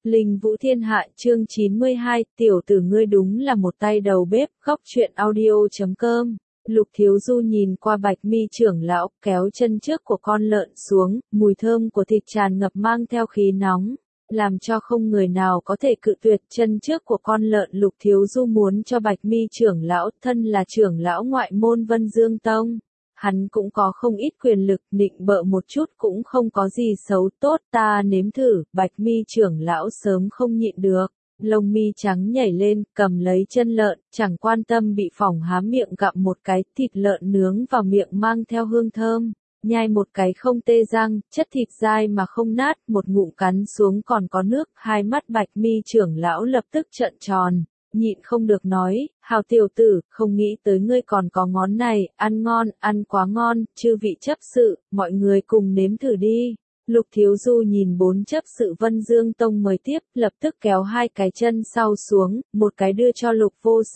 Linh Vũ Thiên Hạ chương 92, tiểu tử ngươi đúng là một tay đầu bếp, góc chuyện audio.com. Lục Thiếu Du nhìn qua Bạch Mi trưởng lão, kéo chân trước của con lợn xuống, mùi thơm của thịt tràn ngập mang theo khí nóng, làm cho không người nào có thể cự tuyệt chân trước của con lợn. Lục Thiếu Du muốn cho Bạch Mi trưởng lão, thân là trưởng lão ngoại môn Vân Dương Tông. Hắn cũng có không ít quyền lực, nịnh bợ một chút cũng không có gì xấu, tốt ta nếm thử. Bạch Mi trưởng lão sớm không nhịn được, lông mi trắng nhảy lên, cầm lấy chân lợn, chẳng quan tâm bị phỏng há miệng gặm một cái, thịt lợn nướng vào miệng mang theo hương thơm, nhai một cái không tê răng, chất thịt dai mà không nát, một ngụm cắn xuống còn có nước. Hai mắt Bạch Mi trưởng lão lập tức trợn tròn, nhịn không được nói, hào tiểu tử, không nghĩ tới ngươi còn có món này, ăn ngon, ăn quá ngon, chư vị chấp sự, mọi người cùng nếm thử đi. Lục Thiếu Du nhìn bốn chấp sự Vân Dương Tông mời tiếp, lập tức kéo hai cái chân sau xuống, một cái đưa cho Lục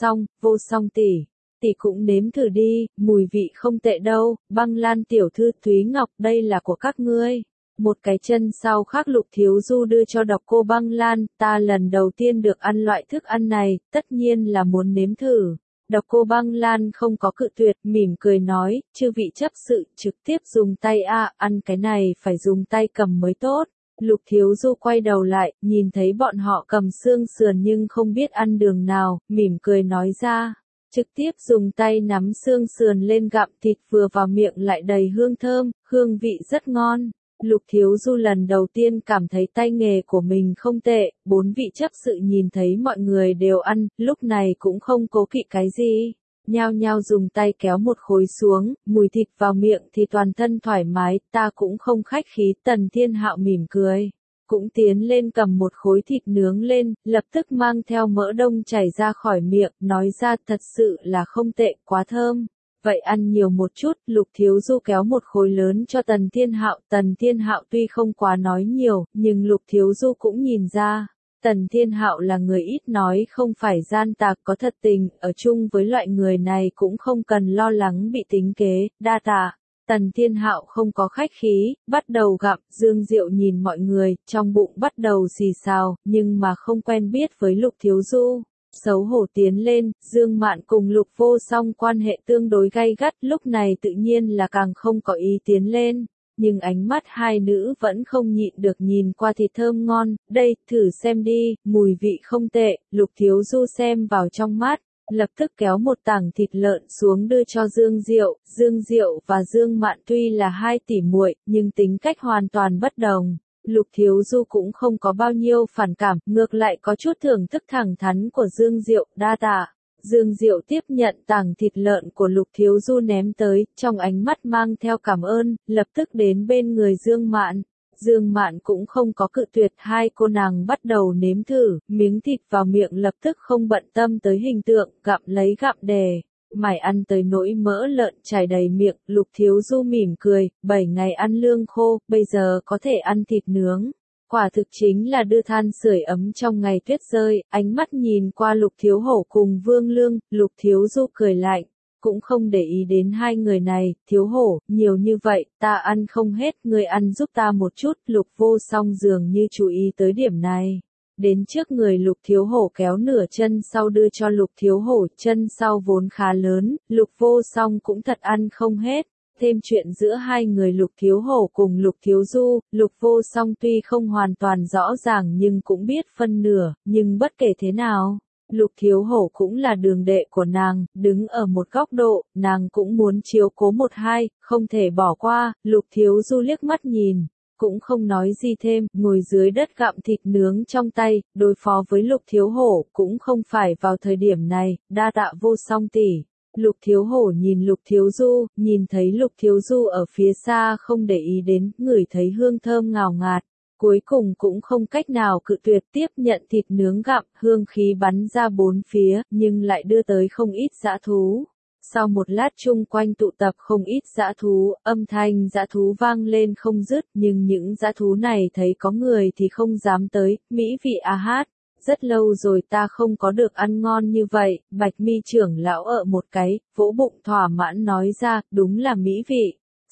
Vô Song tỷ. Tỷ cũng nếm thử đi, mùi vị không tệ đâu. Băng Lan tiểu thư, Thúy Ngọc, đây là của các ngươi. Một cái chân sau khác Lục Thiếu Du đưa cho Độc Cô Băng Lan, ta lần đầu tiên được ăn loại thức ăn này, tất nhiên là muốn nếm thử. Độc Cô Băng Lan không có cự tuyệt, mỉm cười nói, chư vị chấp sự, trực tiếp dùng tay ăn cái này phải dùng tay cầm mới tốt. Lục Thiếu Du quay đầu lại, nhìn thấy bọn họ cầm xương sườn nhưng không biết ăn đường nào, mỉm cười nói ra. Trực tiếp dùng tay nắm xương sườn lên gặm, thịt vừa vào miệng lại đầy hương thơm, hương vị rất ngon. Lục Thiếu Du lần đầu tiên cảm thấy tay nghề của mình không tệ. Bốn vị chấp sự nhìn thấy mọi người đều ăn, lúc này cũng không cố kỵ cái gì, nhao nhao dùng tay kéo một khối xuống, mùi thịt vào miệng thì toàn thân thoải mái, ta cũng không khách khí. Tần Thiên Hạo mỉm cười, cũng tiến lên cầm một khối thịt nướng lên, lập tức mang theo mỡ đông chảy ra khỏi miệng, nói ra thật sự là không tệ, quá thơm. Vậy ăn nhiều một chút. Lục Thiếu Du kéo một khối lớn cho Tần Thiên Hạo. Tần Thiên Hạo tuy không quá nói nhiều, nhưng Lục Thiếu Du cũng nhìn ra. Tần Thiên Hạo là người ít nói, không phải gian tạc, có thật tình, ở chung với loại người này cũng không cần lo lắng bị tính kế, đa tạ. Tần Thiên Hạo không có khách khí, bắt đầu gặm. Dương Diệu nhìn mọi người, trong bụng bắt đầu xì xào, nhưng mà không quen biết với Lục Thiếu Du. Xấu hổ tiến lên. Dương Mạn cùng Lục Vô Song quan hệ tương đối gay gắt, lúc này tự nhiên là càng không có ý tiến lên, nhưng ánh mắt hai nữ vẫn không nhịn được nhìn qua thịt thơm ngon, đây, thử xem đi, mùi vị không tệ. Lục Thiếu Du xem vào trong mắt, lập tức kéo một tảng thịt lợn xuống đưa cho Dương Diệu. Dương Diệu và Dương Mạn tuy là hai tỷ muội, nhưng tính cách hoàn toàn bất đồng. Lục Thiếu Du cũng không có bao nhiêu phản cảm, ngược lại có chút thưởng thức thẳng thắn của Dương Diệu, đa tạ. Dương Diệu tiếp nhận tảng thịt lợn của Lục Thiếu Du ném tới, trong ánh mắt mang theo cảm ơn, lập tức đến bên người Dương Mạn. Dương Mạn cũng không có cự tuyệt, hai cô nàng bắt đầu nếm thử, miếng thịt vào miệng lập tức không bận tâm tới hình tượng, gặm lấy gặm đè. Mải ăn tới nỗi mỡ lợn chảy đầy miệng. Lục Thiếu Du mỉm cười, 7 ngày ăn lương khô, bây giờ có thể ăn thịt nướng. Quả thực chính là đưa than sưởi ấm trong ngày tuyết rơi. Ánh mắt nhìn qua Lục Thiếu Hổ cùng Vương Lương, Lục Thiếu Du cười lạnh, cũng không để ý đến hai người này. Thiếu Hổ, nhiều như vậy, ta ăn không hết, ngươi ăn giúp ta một chút. Lục Vô Song dường như chú ý tới điểm này. Đến trước người Lục Thiếu Hổ kéo nửa chân sau đưa cho Lục Thiếu Hổ, chân sau vốn khá lớn, Lục Vô Song cũng thật ăn không hết. Thêm chuyện giữa hai người Lục Thiếu Hổ cùng Lục Thiếu Du, Lục Vô Song tuy không hoàn toàn rõ ràng nhưng cũng biết phân nửa, nhưng bất kể thế nào, Lục Thiếu Hổ cũng là đường đệ của nàng, đứng ở một góc độ, nàng cũng muốn chiếu cố một hai, không thể bỏ qua. Lục Thiếu Du liếc mắt nhìn, cũng không nói gì thêm, ngồi dưới đất gặm thịt nướng trong tay, đối phó với Lục Thiếu Hổ, cũng không phải vào thời điểm này, đa tạ Vô Song tỷ. Lục Thiếu Hổ nhìn Lục Thiếu Du, nhìn thấy Lục Thiếu Du ở phía xa không để ý đến, ngửi thấy hương thơm ngào ngạt, cuối cùng cũng không cách nào cự tuyệt, tiếp nhận thịt nướng gặm, hương khí bắn ra bốn phía, nhưng lại đưa tới không ít dã thú. Sau một lát chung quanh tụ tập không ít dã thú, âm thanh dã thú vang lên không dứt, nhưng những dã thú này thấy có người thì không dám tới. Mỹ vị hát, rất lâu rồi ta không có được ăn ngon như vậy. Bạch Mi trưởng lão ở một cái, vỗ bụng thỏa mãn nói ra, đúng là mỹ vị.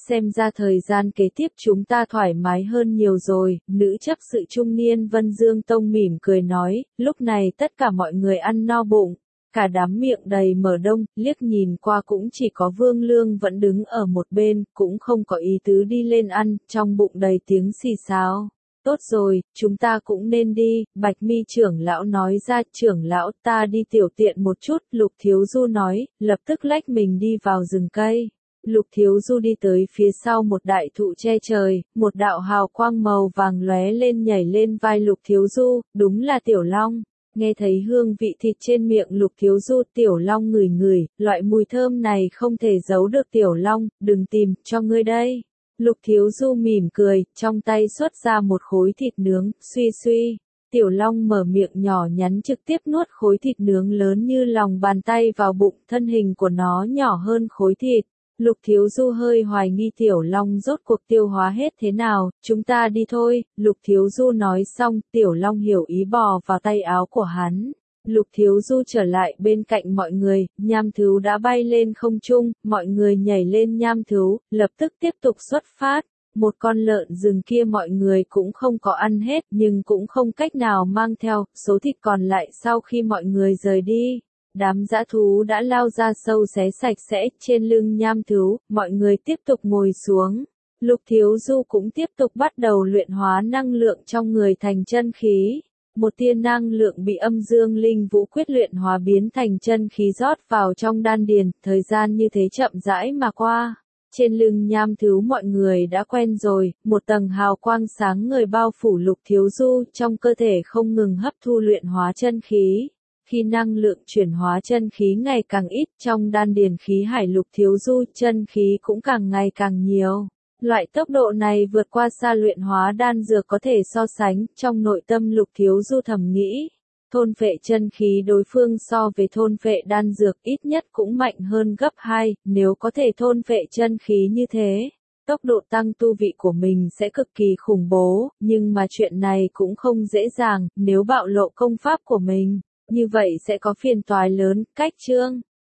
xem ra thời gian kế tiếp chúng ta thoải mái hơn nhiều rồi, nữ chấp sự trung niên Vân Dương Tông mỉm cười nói, lúc này tất cả mọi người ăn no bụng, cả đám miệng đầy mở đông, liếc nhìn qua cũng chỉ có Vương Lương vẫn đứng ở một bên, cũng không có ý tứ đi lên ăn, trong bụng đầy tiếng xì xào. Tốt rồi, chúng ta cũng nên đi, Bạch Mi trưởng lão nói ra, trưởng lão ta đi tiểu tiện một chút, Lục Thiếu Du nói, lập tức lách mình đi vào rừng cây. Lục Thiếu Du đi tới phía sau một đại thụ che trời, một đạo hào quang màu vàng lóe lên nhảy lên vai Lục Thiếu Du, đúng là Tiểu Long. Nghe thấy hương vị thịt trên miệng Lục Thiếu Du, Tiểu Long ngửi ngửi, loại mùi thơm này không thể giấu được Tiểu Long, đừng tìm, cho ngươi đây. Lục Thiếu Du mỉm cười, trong tay xuất ra một khối thịt nướng, suy suy. Tiểu Long mở miệng nhỏ nhắn trực tiếp nuốt khối thịt nướng lớn như lòng bàn tay vào bụng, thân hình của nó nhỏ hơn khối thịt. Lục Thiếu Du hơi hoài nghi Tiểu Long rốt cuộc tiêu hóa hết thế nào, chúng ta đi thôi, Lục Thiếu Du nói xong, Tiểu Long hiểu ý bò vào tay áo của hắn. Lục Thiếu Du trở lại bên cạnh mọi người, nham thú đã bay lên không trung, mọi người nhảy lên nham thú, lập tức tiếp tục xuất phát. Một con lợn rừng kia mọi người cũng không có ăn hết nhưng cũng không cách nào mang theo, số thịt còn lại sau khi mọi người rời đi. Đám dã thú đã lao ra sâu xé sạch sẽ, trên lưng nham thú, mọi người tiếp tục ngồi xuống. Lục Thiếu Du cũng tiếp tục bắt đầu luyện hóa năng lượng trong người thành chân khí. Một tia năng lượng bị âm dương linh vũ quyết luyện hóa biến thành chân khí rót vào trong đan điền, thời gian như thế chậm rãi mà qua. Trên lưng nham thú mọi người đã quen rồi, một tầng hào quang sáng ngời bao phủ Lục Thiếu Du, trong cơ thể không ngừng hấp thu luyện hóa chân khí. Khi năng lượng chuyển hóa chân khí ngày càng ít, trong đan điền khí hải Lục Thiếu Du, chân khí cũng càng ngày càng nhiều. Loại tốc độ này vượt qua xa luyện hóa đan dược có thể so sánh, trong nội tâm Lục Thiếu Du thầm nghĩ. Thôn phệ chân khí đối phương so với thôn phệ đan dược ít nhất cũng mạnh hơn gấp 2, nếu có thể thôn phệ chân khí như thế. Tốc độ tăng tu vị của mình sẽ cực kỳ khủng bố, nhưng mà chuyện này cũng không dễ dàng, nếu bạo lộ công pháp của mình, như vậy sẽ có phiền toái lớn, cách chương.